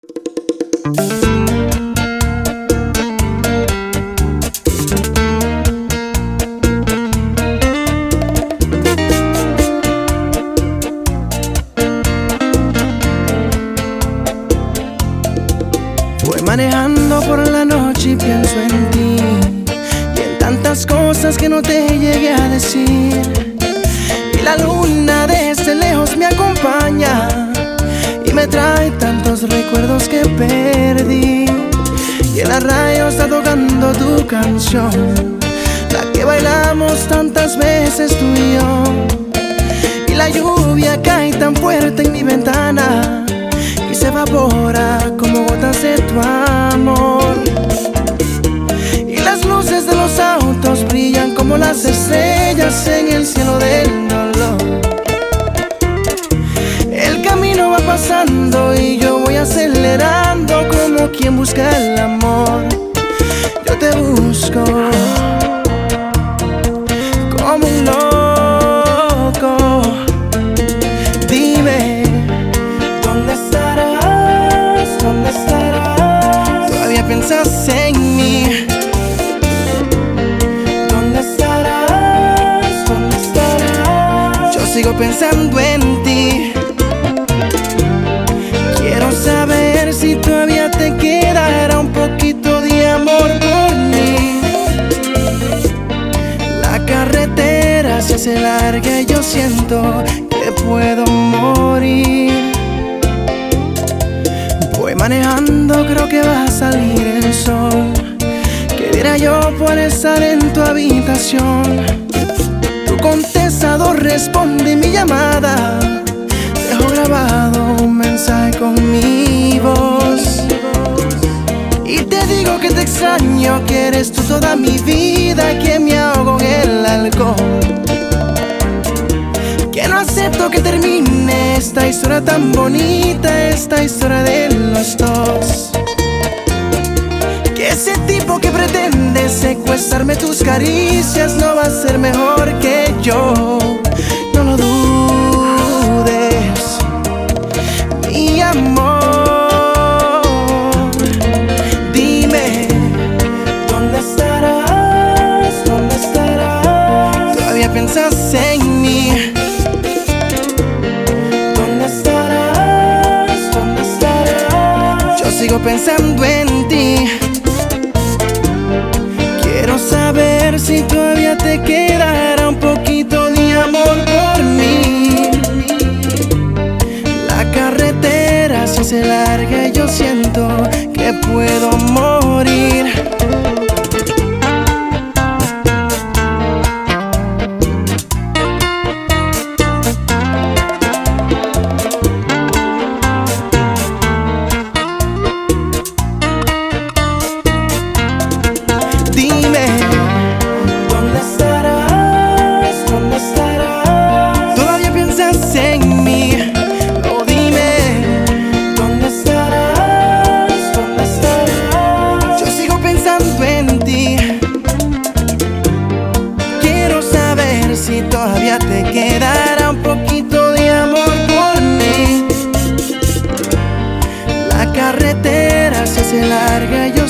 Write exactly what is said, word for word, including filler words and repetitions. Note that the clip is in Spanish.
Voy manejando por la noche y pienso en ti y en tantas cosas que no te llegué a decir. Y la luna desde lejos me acompaña y me trae tantos recuerdos que perdí. Y en la radio está tocando tu canción, la que bailamos tantas veces tú y yo. Y la lluvia cae tan fuerte en mi ventana y se evapora como gotas de tu amor. Y las luces de los autos brillan como las estrellas en el cielo del dolor. El camino va pasando y yo voy acelerando como quien busca el amor. Yo te busco como un loco. Dime, ¿dónde estarás? ¿Dónde estarás? ¿Todavía piensas en mí? ¿Dónde estarás? ¿Dónde estarás? Yo sigo pensando en ti. Quiero saber si todavía te quedará un poquito de amor por mí. La carretera se hace larga y yo siento que puedo morir. Voy manejando, creo que va a salir el sol. ¿Qué diera yo por estar en tu habitación? Tu contestador responde mi llamada. Dejo grabado un mensaje con mi voz y te digo que te extraño, que eres tú toda mi vida, que me ahogo en el alcohol, que no acepto que termine esta historia tan bonita, esta historia de los dos. Que ese tipo que pretende secuestrarme tus caricias no va a ser mejor que yo. No lo dudes, mi amor. Dime, ¿dónde estarás? ¿Dónde estarás? ¿Todavía piensas en mí? ¿Dónde estarás? ¿Dónde estarás? Yo sigo pensando en ti. Quiero saber si todavía te quedará un poquito de amor por mí. La carretera se hace larga y yo siento que puedo morir. Dime, ¿dónde estarás? ¿Dónde estarás? ¿Todavía piensas en mí? Oh, dime, ¿dónde estarás? ¿Dónde estarás? Yo sigo pensando en ti. Quiero saber si todavía te quedará un poquito de amor por mí. La carretera se hace larga y yo